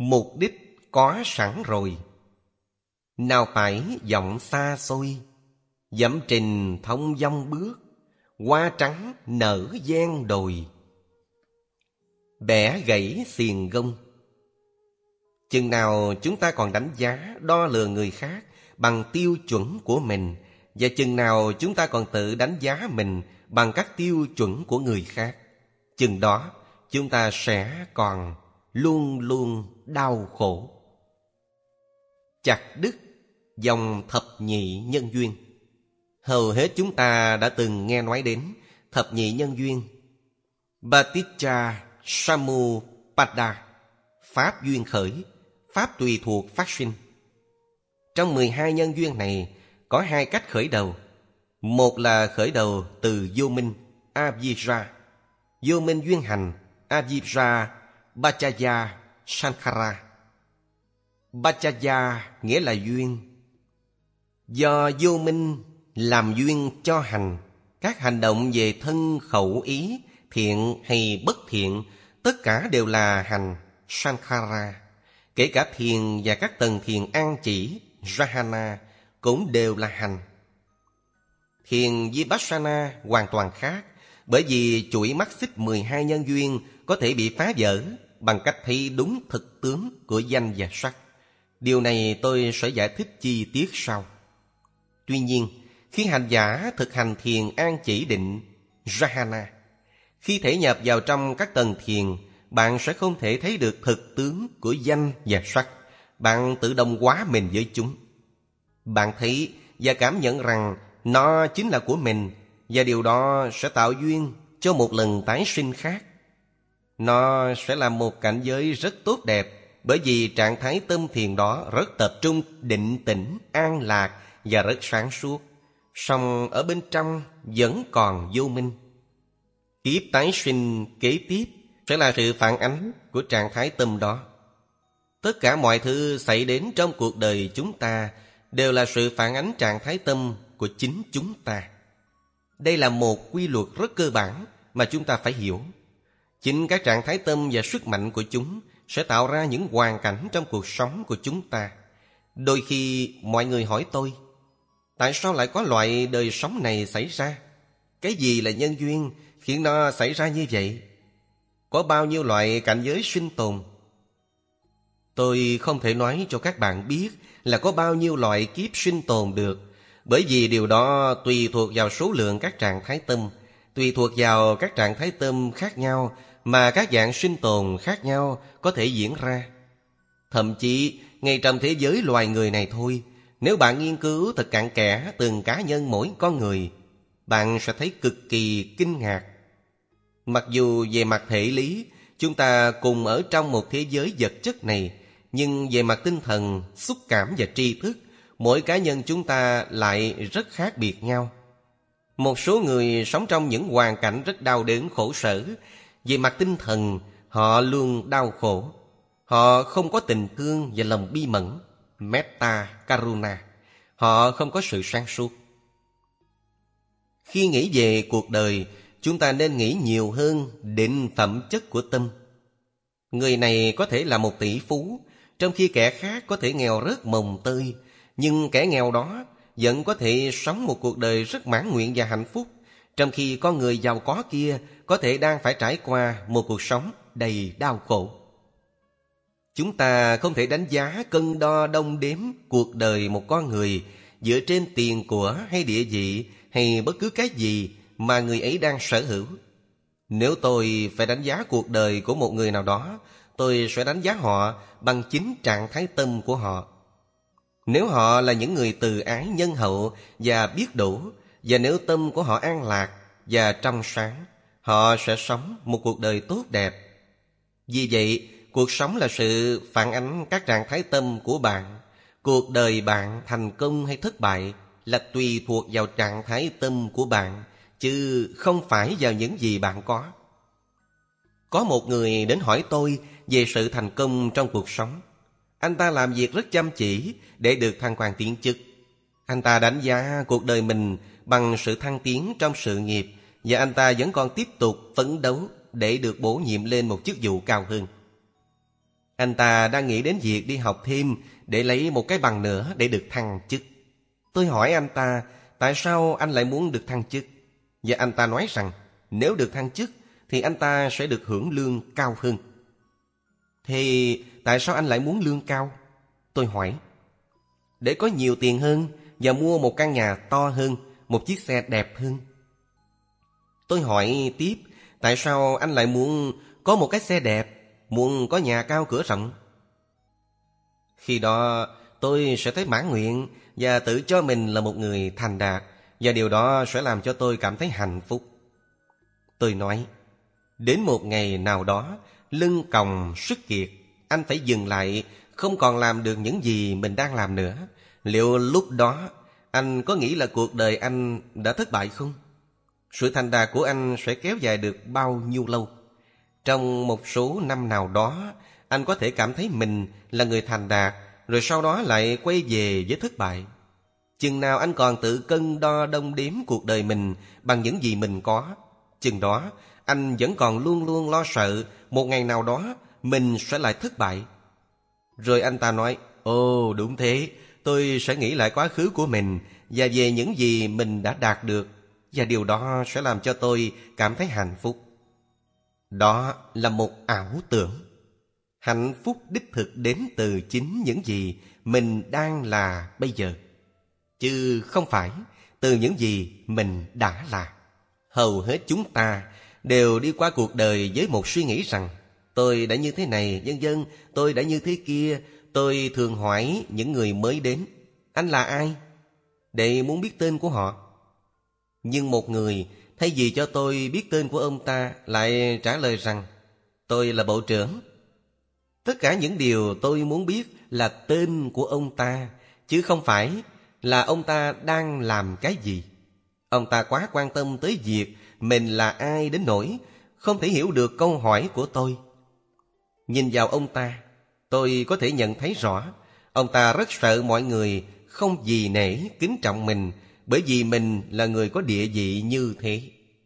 mục đích có sẵn rồi. Nào phải vọng xa xôi, dẫm trình thông dong bước, hoa trắng nở gian đồi. Bẻ gãy xiềng gông. Chừng nào chúng ta còn đánh giá, đo lường người khác bằng tiêu chuẩn của mình, và chừng nào chúng ta còn tự đánh giá mình bằng các tiêu chuẩn của người khác, chừng đó chúng ta sẽ còn luôn luôn đau khổ. Chặt đứt dòng thập nhị nhân duyên. Hầu hết chúng ta đã từng nghe nói đến thập nhị nhân duyên. Paticca Samuppada, pháp duyên khởi, pháp tùy thuộc phát sinh. Trong 12 nhân duyên này có hai cách khởi đầu. Một là khởi đầu từ vô minh, Avijja, vô minh duyên hành, Avijja Paccaya Sankhara. Paccaya nghĩa là duyên. Do vô minh làm duyên cho hành, các hành động về thân khẩu ý, thiện hay bất thiện, tất cả đều là hành, Sankhara. Kể cả thiền và các tầng thiền an chỉ, Jhana, cũng đều là hành. Thiền Vipassana hoàn toàn khác, bởi vì chuỗi mắt xích 12 nhân duyên có thể bị phá vỡ bằng cách thấy đúng thực tướng của danh và sắc. Điều này tôi sẽ giải thích chi tiết sau. Tuy nhiên, khi hành giả thực hành thiền an chỉ định, Jhana, khi thể nhập vào trong các tầng thiền, bạn sẽ không thể thấy được thực tướng của danh và sắc. Bạn tự đồng hóa mình với chúng. Bạn thấy và cảm nhận rằng nó chính là của mình, và điều đó sẽ tạo duyên cho một lần tái sinh khác. Nó sẽ là một cảnh giới rất tốt đẹp, bởi vì trạng thái tâm thiền đó rất tập trung, định tĩnh, an lạc và rất sáng suốt. Song ở bên trong vẫn còn vô minh. Kiếp tái sinh kế tiếp sẽ là sự phản ánh của trạng thái tâm đó. Tất cả mọi thứ xảy đến trong cuộc đời chúng ta đều là sự phản ánh trạng thái tâm của chính chúng ta. Đây là một quy luật rất cơ bản mà chúng ta phải hiểu. Chính các trạng thái tâm và sức mạnh của chúng sẽ tạo ra những hoàn cảnh trong cuộc sống của chúng ta. Đôi khi mọi người hỏi tôi, tại sao lại có loại đời sống này xảy ra? Cái gì là nhân duyên khiến nó xảy ra như vậy? Có bao nhiêu loại cảnh giới sinh tồn? Tôi không thể nói cho các bạn biết là có bao nhiêu loại kiếp sinh tồn được, bởi vì điều đó tùy thuộc vào số lượng các trạng thái tâm, tùy thuộc vào các trạng thái tâm khác nhau mà các dạng sinh tồn khác nhau có thể diễn ra. Thậm chí, ngay trong thế giới loài người này thôi, nếu bạn nghiên cứu thật cặn kẽ từng cá nhân mỗi con người, bạn sẽ thấy cực kỳ kinh ngạc. Mặc dù về mặt thể lý, chúng ta cùng ở trong một thế giới vật chất này, nhưng về mặt tinh thần, xúc cảm và tri thức, mỗi cá nhân chúng ta lại rất khác biệt nhau. Một số người sống trong những hoàn cảnh rất đau đớn khổ sở. Về mặt tinh thần, họ luôn đau khổ. Họ không có tình thương và lòng bi mẫn, Metta, Karuna. Họ không có sự sáng suốt. Khi nghĩ về cuộc đời, chúng ta nên nghĩ nhiều hơn đến phẩm chất của tâm. Người này có thể là một tỷ phú, trong khi kẻ khác có thể nghèo rớt mồng tơi. Nhưng kẻ nghèo đó vẫn có thể sống một cuộc đời rất mãn nguyện và hạnh phúc, trong khi con người giàu có kia có thể đang phải trải qua một cuộc sống đầy đau khổ. Chúng ta không thể đánh giá, cân đo đong đếm cuộc đời một con người dựa trên tiền của hay địa vị hay bất cứ cái gì mà người ấy đang sở hữu. Nếu tôi phải đánh giá cuộc đời của một người nào đó, tôi sẽ đánh giá họ bằng chính trạng thái tâm của họ. Nếu họ là những người từ ái, nhân hậu và biết đủ, và nếu tâm của họ an lạc và trong sáng, họ sẽ sống một cuộc đời tốt đẹp. Vì vậy, cuộc sống là sự phản ánh các trạng thái tâm của bạn. Cuộc đời bạn thành công hay thất bại là tùy thuộc vào trạng thái tâm của bạn, chứ không phải vào những gì bạn có. Có một người đến hỏi tôi về sự thành công trong cuộc sống. Anh ta làm việc rất chăm chỉ để được thăng quan tiến chức. Anh ta đánh giá cuộc đời mình bằng sự thăng tiến trong sự nghiệp, và anh ta vẫn còn tiếp tục phấn đấu để được bổ nhiệm lên một chức vụ cao hơn. Anh ta đang nghĩ đến việc đi học thêm để lấy một cái bằng nữa để được thăng chức. Tôi hỏi anh ta, tại sao anh lại muốn được thăng chức? Và anh ta nói rằng, nếu được thăng chức thì anh ta sẽ được hưởng lương cao hơn. Thì tại sao anh lại muốn lương cao? Tôi hỏi. Để có nhiều tiền hơn và mua một căn nhà to hơn, một chiếc xe đẹp hơn. Tôi hỏi tiếp, tại sao anh lại muốn có một cái xe đẹp, muốn có nhà cao cửa rộng? Khi đó tôi sẽ thấy mãn nguyện và tự cho mình là một người thành đạt, và điều đó sẽ làm cho tôi cảm thấy hạnh phúc. Tôi nói, đến một ngày nào đó, lưng còng sức kiệt, anh phải dừng lại, không còn làm được những gì mình đang làm nữa. Liệu lúc đó anh có nghĩ là cuộc đời anh đã thất bại không? Sự thành đạt của anh sẽ kéo dài được bao nhiêu lâu? Trong một số năm nào đó, anh có thể cảm thấy mình là người thành đạt, rồi sau đó lại quay về với thất bại. Chừng nào anh còn tự cân đo đong đếm cuộc đời mình bằng những gì mình có, chừng đó anh vẫn còn luôn luôn lo sợ một ngày nào đó mình sẽ lại thất bại. Rồi anh ta nói, ồ đúng thế, tôi sẽ nghĩ lại quá khứ của mình và về những gì mình đã đạt được, và điều đó sẽ làm cho tôi cảm thấy hạnh phúc. Đó là một ảo tưởng. Hạnh phúc đích thực đến từ chính những gì mình đang là bây giờ, chứ không phải từ những gì mình đã là. Hầu hết chúng ta đều đi qua cuộc đời với một suy nghĩ rằng tôi đã như thế này, vân vân, tôi đã như thế kia. Tôi thường hỏi những người mới đến, anh là ai? Để muốn biết tên của họ. Nhưng một người thay vì cho tôi biết tên của ông ta lại trả lời rằng tôi là bộ trưởng. Tất cả những điều tôi muốn biết là tên của ông ta, chứ không phải là ông ta đang làm cái gì. Ông ta quá quan tâm tới việc mình là ai đến nỗi không thể hiểu được câu hỏi của tôi. Nhìn vào ông ta, tôi có thể nhận thấy rõ ông ta rất sợ mọi người không vì nể kính trọng mình, bởi vì mình là người có địa vị như thế.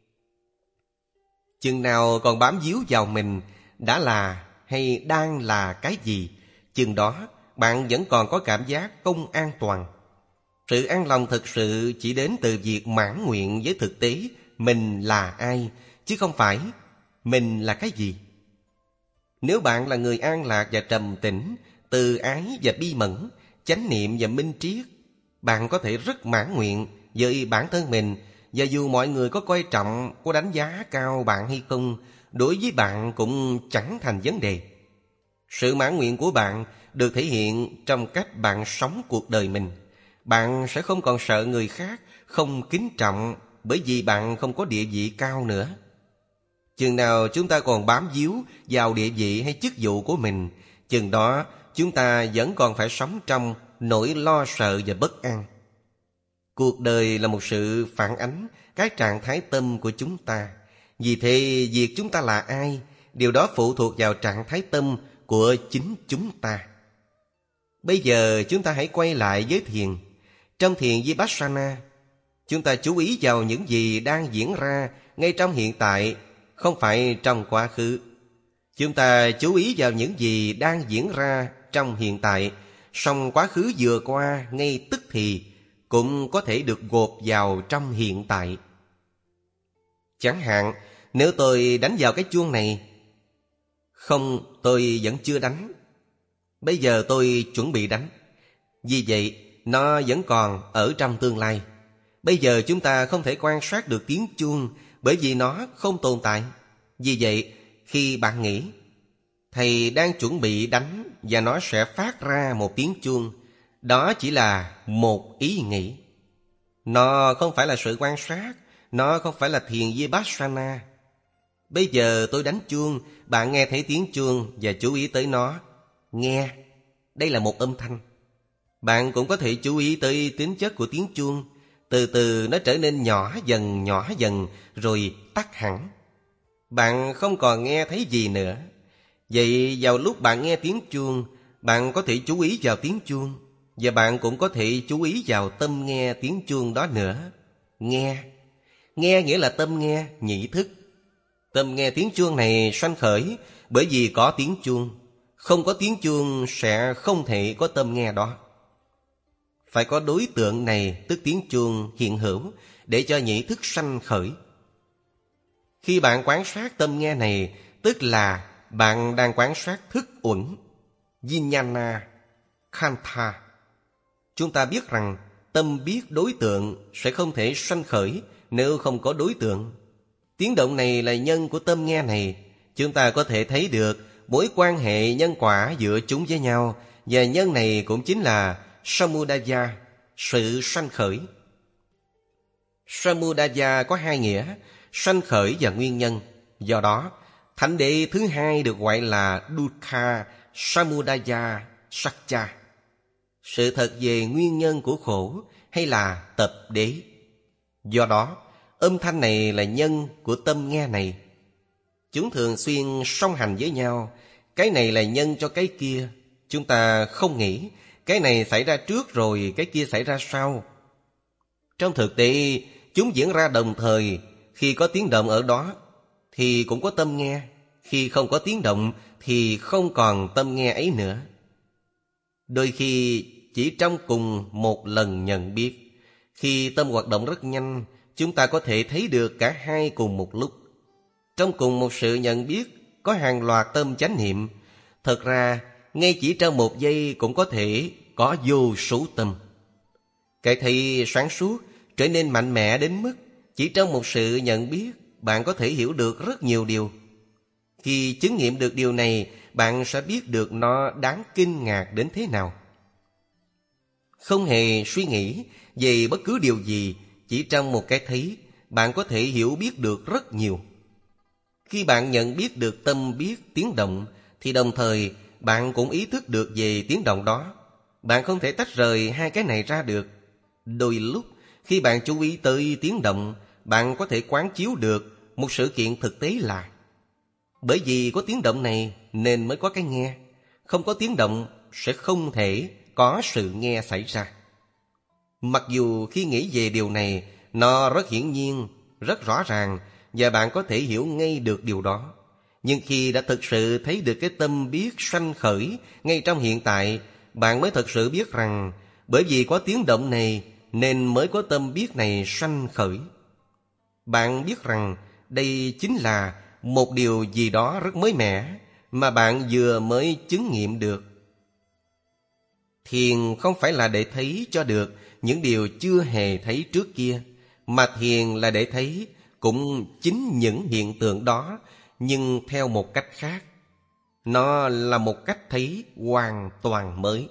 Chừng nào còn bám víu vào mình đã là hay đang là cái gì, chừng đó bạn vẫn còn có cảm giác không an toàn. Sự an lòng thực sự chỉ đến từ việc mãn nguyện với thực tế mình là ai, chứ không phải mình là cái gì. Nếu bạn là người an lạc và trầm tĩnh, từ ái và bi mẫn, chánh niệm và minh triết, bạn có thể rất mãn nguyện với bản thân mình, và dù mọi người có coi trọng, có đánh giá cao bạn hay không, đối với bạn cũng chẳng thành vấn đề. Sự mãn nguyện của bạn được thể hiện trong cách bạn sống cuộc đời mình. Bạn sẽ không còn sợ người khác không kính trọng bởi vì bạn không có địa vị cao nữa. Chừng nào chúng ta còn bám víu vào địa vị hay chức vụ của mình, chừng đó chúng ta vẫn còn phải sống trong nỗi lo sợ và bất an. Cuộc đời là một sự phản ánh các trạng thái tâm của chúng ta. Vì thế, việc chúng ta là ai, điều đó phụ thuộc vào trạng thái tâm của chính chúng ta. Bây giờ chúng ta hãy quay lại với thiền. Trong thiền Vipassana, chúng ta chú ý vào những gì đang diễn ra ngay trong hiện tại, không phải trong quá khứ. Chúng ta chú ý vào những gì đang diễn ra trong hiện tại, song quá khứ vừa qua ngay tức thì cũng có thể được gộp vào trong hiện tại. Chẳng hạn, nếu tôi đánh vào cái chuông này, không, tôi vẫn chưa đánh. Bây giờ tôi chuẩn bị đánh. Vì vậy, nó vẫn còn ở trong tương lai. Bây giờ chúng ta không thể quan sát được tiếng chuông bởi vì nó không tồn tại. Vì vậy, khi bạn nghĩ thầy đang chuẩn bị đánh và nó sẽ phát ra một tiếng chuông, đó chỉ là một ý nghĩ. Nó không phải là sự quan sát, nó không phải là thiền Vipassana. Bây giờ tôi đánh chuông, bạn nghe thấy tiếng chuông và chú ý tới nó. Nghe, đây là một âm thanh. Bạn cũng có thể chú ý tới tính chất của tiếng chuông. Từ từ nó trở nên nhỏ dần rồi tắt hẳn. Bạn không còn nghe thấy gì nữa. Vậy vào lúc bạn nghe tiếng chuông, bạn có thể chú ý vào tiếng chuông, và bạn cũng có thể chú ý vào tâm nghe tiếng chuông đó nữa. Nghe nghĩa là tâm nghe, nhị thức. Tâm nghe tiếng chuông này sanh khởi bởi vì có tiếng chuông. Không có tiếng chuông sẽ không thể có tâm nghe đó. Phải có đối tượng này, tức tiếng chuông hiện hữu, để cho nhĩ thức sanh khởi. Khi bạn quan sát tâm nghe này, tức là bạn đang quan sát thức uẩn, Vijnana, Khandha. Chúng ta biết rằng tâm biết đối tượng sẽ không thể sanh khởi nếu không có đối tượng. Tiếng động này là nhân của tâm nghe này. Chúng ta có thể thấy được mối quan hệ nhân quả giữa chúng với nhau, và nhân này cũng chính là Samudaya, sự sanh khởi. Samudaya có hai nghĩa, sanh khởi và nguyên nhân. Do đó, thánh đế thứ hai được gọi là Dukkha Samudaya Satcha, sự thật về nguyên nhân của khổ, hay là tập đế. Do đó, âm thanh này là nhân của tâm nghe này. Chúng thường xuyên song hành với nhau. Cái này là nhân cho cái kia. Chúng ta không nghĩ cái này xảy ra trước rồi cái kia xảy ra sau. Trong thực tế, chúng diễn ra đồng thời. Khi có tiếng động ở đó thì cũng có tâm nghe. Khi không có tiếng động thì không còn tâm nghe ấy nữa. Đôi khi chỉ trong cùng một lần nhận biết, khi tâm hoạt động rất nhanh, chúng ta có thể thấy được cả hai cùng một lúc. Trong cùng một sự nhận biết có hàng loạt tâm chánh niệm. Thật ra, ngay chỉ trong một giây cũng có thể có vô số tâm. Cái thấy sáng suốt trở nên mạnh mẽ đến mức chỉ trong một sự nhận biết, bạn có thể hiểu được rất nhiều điều. Khi chứng nghiệm được điều này, bạn sẽ biết được nó đáng kinh ngạc đến thế nào. Không hề suy nghĩ về bất cứ điều gì, chỉ trong một cái thấy, bạn có thể hiểu biết được rất nhiều. Khi bạn nhận biết được tâm biết tiếng động, thì đồng thời bạn cũng ý thức được về tiếng động đó. Bạn không thể tách rời hai cái này ra được. Đôi lúc, khi bạn chú ý tới tiếng động, bạn có thể quán chiếu được một sự kiện thực tế là bởi vì có tiếng động này nên mới có cái nghe. Không có tiếng động sẽ không thể có sự nghe xảy ra. Mặc dù khi nghĩ về điều này, nó rất hiển nhiên, rất rõ ràng, và bạn có thể hiểu ngay được điều đó. Nhưng khi đã thực sự thấy được cái tâm biết sanh khởi ngay trong hiện tại, bạn mới thực sự biết rằng bởi vì có tiếng động này nên mới có tâm biết này sanh khởi. Bạn biết rằng đây chính là một điều gì đó rất mới mẻ mà bạn vừa mới chứng nghiệm được. Thiền không phải là để thấy cho được những điều chưa hề thấy trước kia, mà thiền là để thấy cũng chính những hiện tượng đó, nhưng theo một cách khác. Nó là một cách thấy hoàn toàn mới.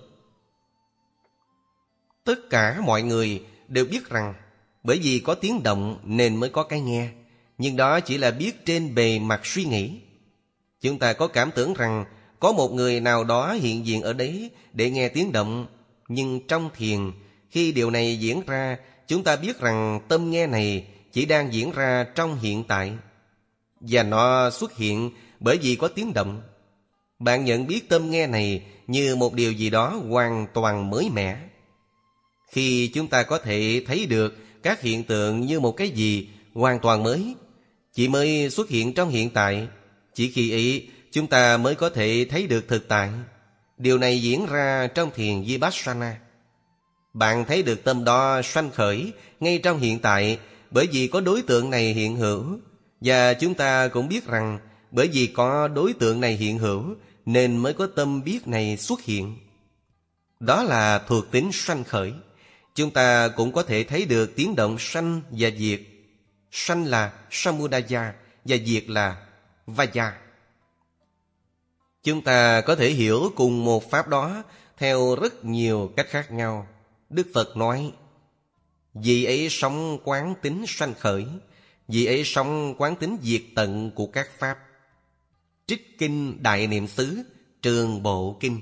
Tất cả mọi người đều biết rằng bởi vì có tiếng động nên mới có cái nghe, nhưng đó chỉ là biết trên bề mặt suy nghĩ. Chúng ta có cảm tưởng rằng có một người nào đó hiện diện ở đấy để nghe tiếng động, nhưng trong thiền, khi điều này diễn ra, chúng ta biết rằng tâm nghe này chỉ đang diễn ra trong hiện tại, và nó xuất hiện bởi vì có tiếng động. Bạn nhận biết tâm nghe này như một điều gì đó hoàn toàn mới mẻ. Khi chúng ta có thể thấy được các hiện tượng như một cái gì hoàn toàn mới, chỉ mới xuất hiện trong hiện tại, chỉ khi ấy chúng ta mới có thể thấy được thực tại. Điều này diễn ra trong thiền Vipassana. Bạn thấy được tâm đó sanh khởi ngay trong hiện tại bởi vì có đối tượng này hiện hữu. Và chúng ta cũng biết rằng bởi vì có đối tượng này hiện hữu nên mới có tâm biết này xuất hiện. Đó là thuộc tính sanh khởi. Chúng ta cũng có thể thấy được tiếng động sanh và diệt. Sanh là Samudaya và diệt là Vaya. Chúng ta có thể hiểu cùng một pháp đó theo rất nhiều cách khác nhau. Đức Phật nói, vì ấy sống quán tính sanh khởi, vì ấy sống quán tính diệt tận của các pháp. Trích Kinh Đại Niệm xứ, Trường Bộ Kinh.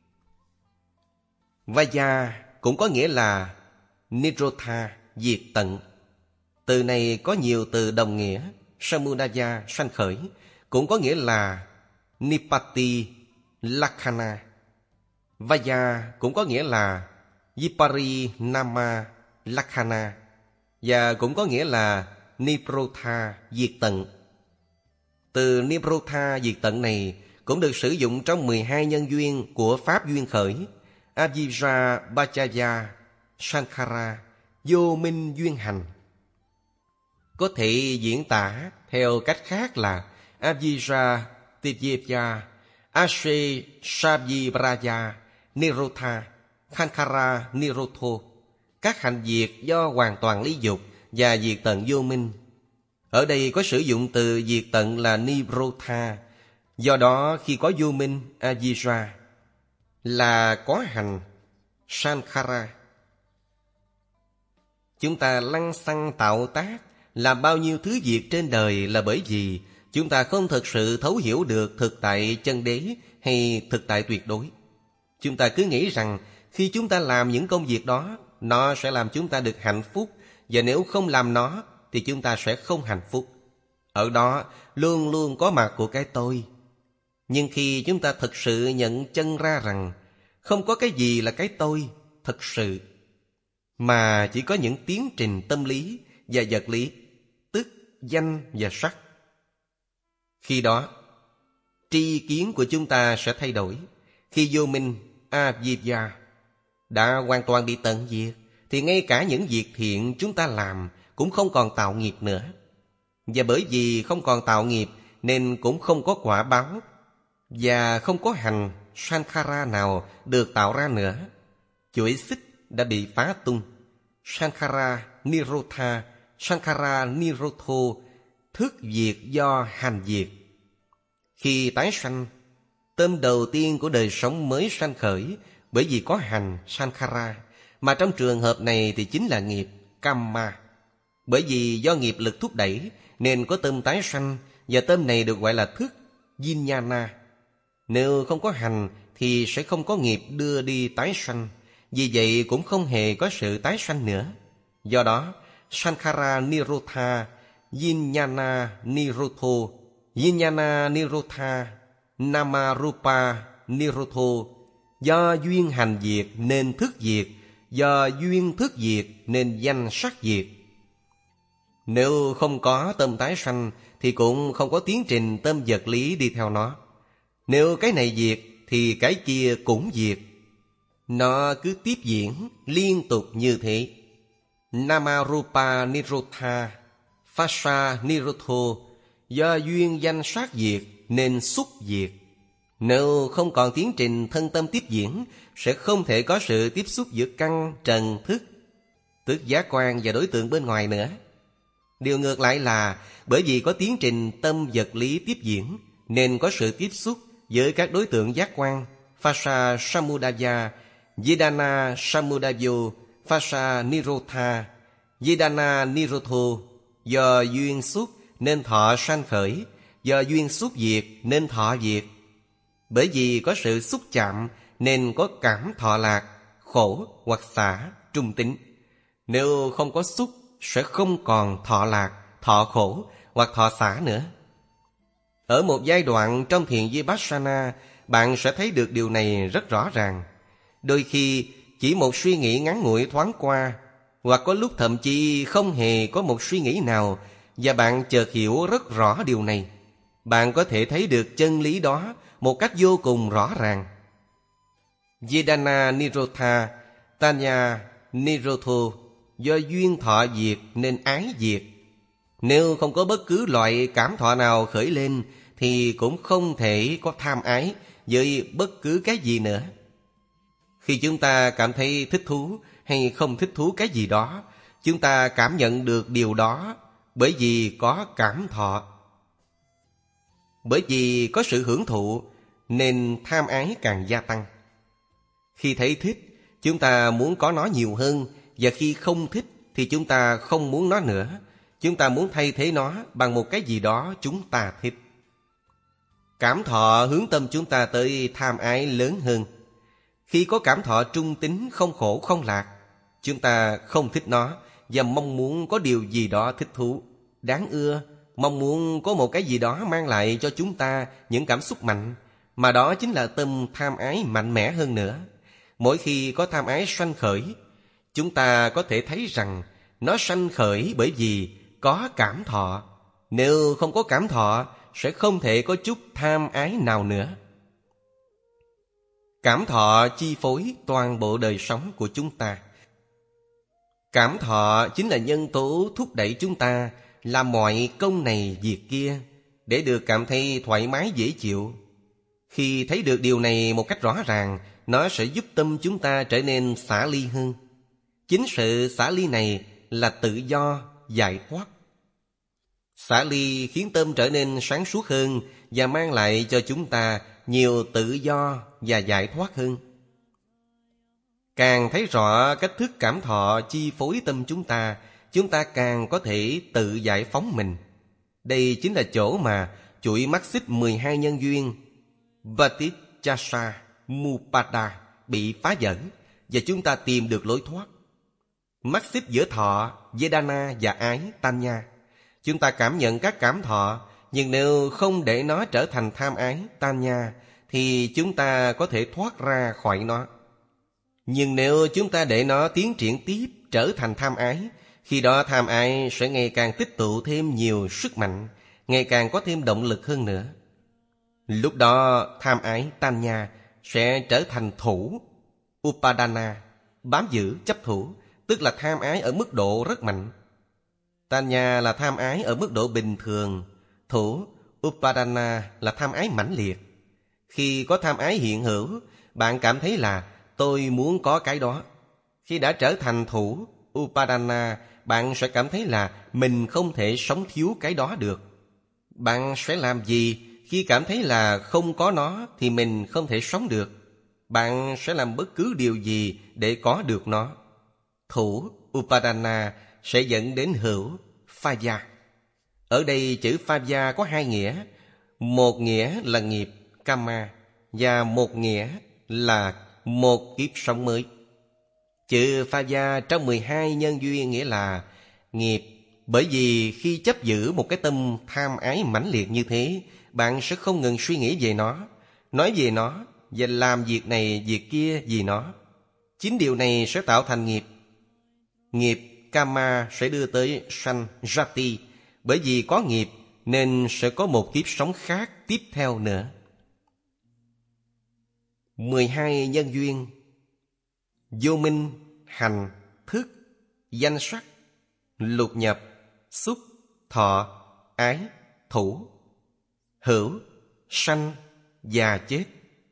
Vaya cũng có nghĩa là Nirodha, diệt tận. Từ này có nhiều từ đồng nghĩa. Samudaya, sanh khởi, cũng có nghĩa là Nipati, Lakkhana. Vaya cũng có nghĩa là Viparinama, Lakkhana, và cũng có nghĩa là Nirodha, diệt tận. Từ Nirodha, diệt tận này cũng được sử dụng trong 12 nhân duyên của Pháp duyên khởi, Avijja Bhajaya Sankhara, vô minh duyên hành. Có thể diễn tả theo cách khác là Avijja Tivyaya Ashe Savibraya Nirodha Sankhara Nirodho, các hành diệt do hoàn toàn ly dục và diệt tận vô minh. Ở đây có sử dụng từ diệt tận là Nirodha. Do đó khi có vô minh, Avijja là có hành, Sankhara. Chúng ta lăng xăng tạo tác, làm bao nhiêu thứ việc trên đời là bởi vì chúng ta không thực sự thấu hiểu được thực tại chân đế hay thực tại tuyệt đối. Chúng ta cứ nghĩ rằng khi chúng ta làm những công việc đó, nó sẽ làm chúng ta được hạnh phúc, và nếu không làm nó thì chúng ta sẽ không hạnh phúc. Ở đó luôn luôn có mặt của cái tôi. Nhưng khi chúng ta thực sự nhận chân ra rằng không có cái gì là cái tôi thực sự, mà chỉ có những tiến trình tâm lý và vật lý, tức danh và sắc, khi đó tri kiến của chúng ta sẽ thay đổi. Khi vô minh, Avijja, đã hoàn toàn bị tận diệt, thì ngay cả những việc thiện chúng ta làm cũng không còn tạo nghiệp nữa. Và bởi vì không còn tạo nghiệp nên cũng không có quả báo, và không có hành Sankhara nào được tạo ra nữa. Chuỗi xích đã bị phá tung. Sankhara Nirodha, Sankhara Nirodho, thức diệt do hành diệt. Khi tái sanh, tâm đầu tiên của đời sống mới sanh khởi bởi vì có hành Sankhara, mà trong trường hợp này thì chính là nghiệp Kamma. Bởi vì do nghiệp lực thúc đẩy nên có tâm tái sanh, và tâm này được gọi là thức Vijnana. Nếu không có hành thì sẽ không có nghiệp đưa đi tái sanh, vì vậy cũng không hề có sự tái sanh nữa. Do đó Sankhara Nirodha, Vijnana Nirodho, Vijnana Nirodha, Namarupa Nirodho. Do duyên hành diệt nên thức diệt, do duyên thức diệt nên danh sắc diệt. Nếu không có tâm tái sanh thì cũng không có tiến trình tâm vật lý đi theo nó. Nếu cái này diệt thì cái kia cũng diệt. Nó cứ tiếp diễn liên tục như thế. Namarupa Nirodha, Phasa Nirodho. Do duyên danh sắc diệt nên xúc diệt. Nếu không còn tiến trình thân tâm tiếp diễn, sẽ không thể có sự tiếp xúc giữa căn, trần, thức, tức giác quan và đối tượng bên ngoài nữa. Điều ngược lại là bởi vì có tiến trình tâm vật lý tiếp diễn nên có sự tiếp xúc với các đối tượng giác quan, Phasa Samudaya, Vedana Samudayo, Phasa Nirodha, Vedana Nirodho. Do duyên xúc nên thọ sanh khởi, do duyên xúc diệt nên thọ diệt. Bởi vì có sự xúc chạm nên có cảm thọ lạc, khổ hoặc xả, trung tính. Nếu không có xúc sẽ không còn thọ lạc, thọ khổ hoặc thọ xả nữa. Ở một giai đoạn trong thiền Vipassana, bạn sẽ thấy được điều này rất rõ ràng. Đôi khi chỉ một suy nghĩ ngắn ngủi thoáng qua, hoặc có lúc thậm chí không hề có một suy nghĩ nào, và bạn chợt hiểu rất rõ điều này. Bạn có thể thấy được chân lý đó một cách vô cùng rõ ràng. Vedana Nirodha, Tanya Nirodho. Do duyên thọ diệt nên ái diệt. Nếu không có bất cứ loại cảm thọ nào khởi lên thì cũng không thể có tham ái với bất cứ cái gì nữa. Khi chúng ta cảm thấy thích thú hay không thích thú cái gì đó, chúng ta cảm nhận được điều đó bởi vì có cảm thọ. Bởi vì có sự hưởng thụ nên tham ái càng gia tăng. Khi thấy thích, chúng ta muốn có nó nhiều hơn, và khi không thích thì chúng ta không muốn nó nữa. Chúng ta muốn thay thế nó bằng một cái gì đó chúng ta thích. Cảm thọ hướng tâm chúng ta tới tham ái lớn hơn. Khi có cảm thọ trung tính, không khổ không lạc, chúng ta không thích nó và mong muốn có điều gì đó thích thú, đáng ưa, mong muốn có một cái gì đó mang lại cho chúng ta những cảm xúc mạnh, mà đó chính là tâm tham ái mạnh mẽ hơn nữa. Mỗi khi có tham ái sanh khởi, chúng ta có thể thấy rằng nó sanh khởi bởi vì có cảm thọ. Nếu không có cảm thọ sẽ không thể có chút tham ái nào nữa. Cảm thọ chi phối toàn bộ đời sống của chúng ta. Cảm thọ chính là nhân tố thúc đẩy chúng ta làm mọi công này việc kia để được cảm thấy thoải mái dễ chịu. Khi thấy được điều này một cách rõ ràng, nó sẽ giúp tâm chúng ta trở nên xả ly hơn. Chính sự xả ly này là tự do, giải thoát. Xả ly khiến tâm trở nên sáng suốt hơn và mang lại cho chúng ta nhiều tự do và giải thoát hơn. Càng thấy rõ cách thức cảm thọ chi phối tâm chúng ta càng có thể tự giải phóng mình. Đây chính là chỗ mà chuỗi mắt xích 12 nhân duyên Vatichasa Mupada bị phá vỡ và chúng ta tìm được lối thoát. Mắt xích giữa thọ, Vedana và ái, Tanya. Chúng ta cảm nhận các cảm thọ, nhưng nếu không để nó trở thành tham ái, Tanya, thì chúng ta có thể thoát ra khỏi nó. Nhưng nếu chúng ta để nó tiến triển tiếp trở thành tham ái, khi đó tham ái sẽ ngày càng tích tụ thêm nhiều sức mạnh, ngày càng có thêm động lực hơn nữa. Lúc đó tham ái Tanya sẽ trở thành thủ, Upadana, bám giữ chấp thủ, tức là tham ái ở mức độ rất mạnh. Tanya là tham ái ở mức độ bình thường, thủ, Upadana là tham ái mãnh liệt. Khi có tham ái hiện hữu, bạn cảm thấy là tôi muốn có cái đó. Khi đã trở thành thủ, Upadana, bạn sẽ cảm thấy là mình không thể sống thiếu cái đó được. Bạn sẽ làm gì khi cảm thấy là không có nó thì mình không thể sống được? Bạn sẽ làm bất cứ điều gì để có được nó. Thủ, Upadana sẽ dẫn đến hữu, Phaya. Ở đây chữ Phaya có hai nghĩa. Một nghĩa là nghiệp, Kama, và một nghĩa là một kiếp sống mới. Chữ Phaya trong 12 nhân duyên nghĩa là nghiệp. Bởi vì khi chấp giữ một cái tâm tham ái mãnh liệt như thế, bạn sẽ không ngừng suy nghĩ về nó, nói về nó và làm việc này việc kia vì nó. Chính điều này sẽ tạo thành nghiệp. Nghiệp Kama sẽ đưa tới sanh Jati. Bởi vì có nghiệp nên sẽ có một kiếp sống khác tiếp theo nữa. 12 nhân duyên: vô minh, hành, thức, danh sắc, lục nhập, xúc, thọ, ái, thủ, hữu, sanh và chết.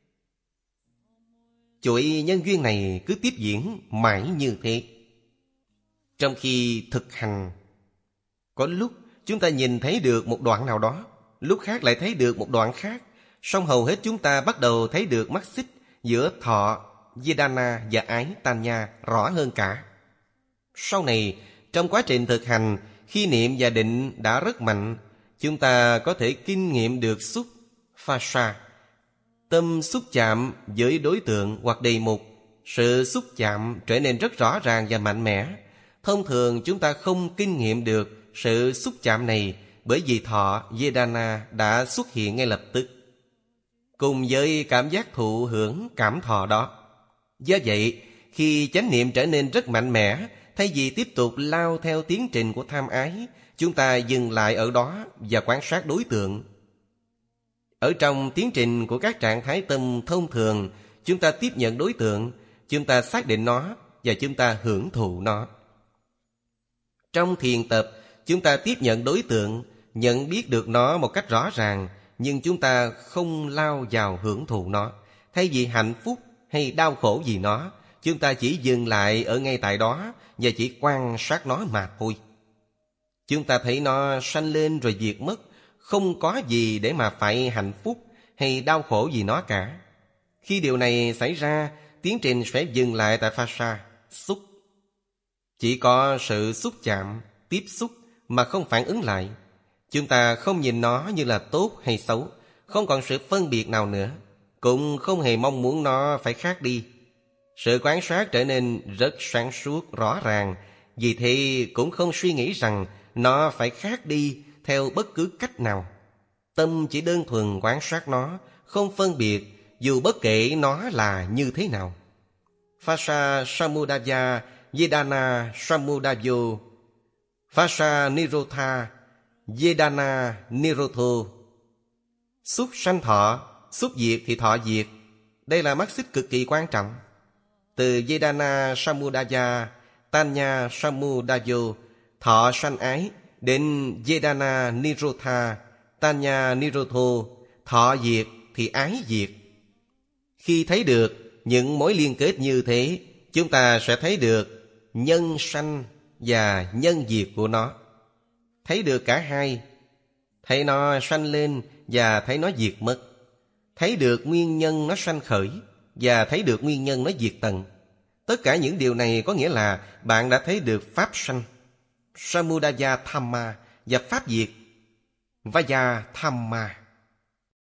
Chuỗi nhân duyên này cứ tiếp diễn mãi như thế. Trong khi thực hành, có lúc chúng ta nhìn thấy được một đoạn nào đó, lúc khác lại thấy được một đoạn khác. Song hầu hết chúng ta bắt đầu thấy được mắt xích giữa thọ, Vedana và ái, Tanya rõ hơn cả. Sau này, trong quá trình thực hành, khi niệm và định đã rất mạnh, chúng ta có thể kinh nghiệm được xúc, Phasa. Tâm xúc chạm với đối tượng hoặc đề mục, sự xúc chạm trở nên rất rõ ràng và mạnh mẽ. Thông thường chúng ta không kinh nghiệm được sự xúc chạm này bởi vì thọ, Vedana đã xuất hiện ngay lập tức, cùng với cảm giác thụ hưởng cảm thọ đó. Do vậy, khi chánh niệm trở nên rất mạnh mẽ, thay vì tiếp tục lao theo tiến trình của tham ái, chúng ta dừng lại ở đó và quan sát đối tượng. Ở trong tiến trình của các trạng thái tâm thông thường, chúng ta tiếp nhận đối tượng, chúng ta xác định nó và chúng ta hưởng thụ nó. Trong thiền tập, chúng ta tiếp nhận đối tượng, nhận biết được nó một cách rõ ràng, nhưng chúng ta không lao vào hưởng thụ nó. Thay vì hạnh phúc hay đau khổ vì nó, chúng ta chỉ dừng lại ở ngay tại đó và chỉ quan sát nó mà thôi. Chúng ta thấy nó sanh lên rồi diệt mất, không có gì để mà phải hạnh phúc hay đau khổ vì nó cả. Khi điều này xảy ra, tiến trình sẽ dừng lại tại Phasa, xúc. Chỉ có sự xúc chạm, tiếp xúc mà không phản ứng lại. Chúng ta không nhìn nó như là tốt hay xấu, không còn sự phân biệt nào nữa, cũng không hề mong muốn nó phải khác đi. Sự quan sát trở nên rất sáng suốt, rõ ràng, vì thế cũng không suy nghĩ rằng nó phải khác đi theo bất cứ cách nào. Tâm chỉ đơn thuần quan sát nó, không phân biệt, dù bất kể nó là như thế nào. Phasa Samudaya, Vedana Samudayo, Phasa Nirotha, Vedana Nirotho, Xúc sanh thọ, xúc diệt thì thọ diệt. Đây là mắt xích cực kỳ quan trọng. Từ Vedana Samudaya, Tanya Samudayo, thọ sanh ái, đến Vedana Nirodha, Tanya Nirodho, thọ diệt thì ái diệt. Khi thấy được những mối liên kết như thế, chúng ta sẽ thấy được nhân sanh và nhân diệt của nó. Thấy được cả hai, thấy nó sanh lên và thấy nó diệt mất. Thấy được nguyên nhân nó sanh khởi và thấy được nguyên nhân nó diệt tận. Tất cả những điều này có nghĩa là bạn đã thấy được pháp sanh, Samudaya Thamma, và pháp diệt, Vaya Thamma.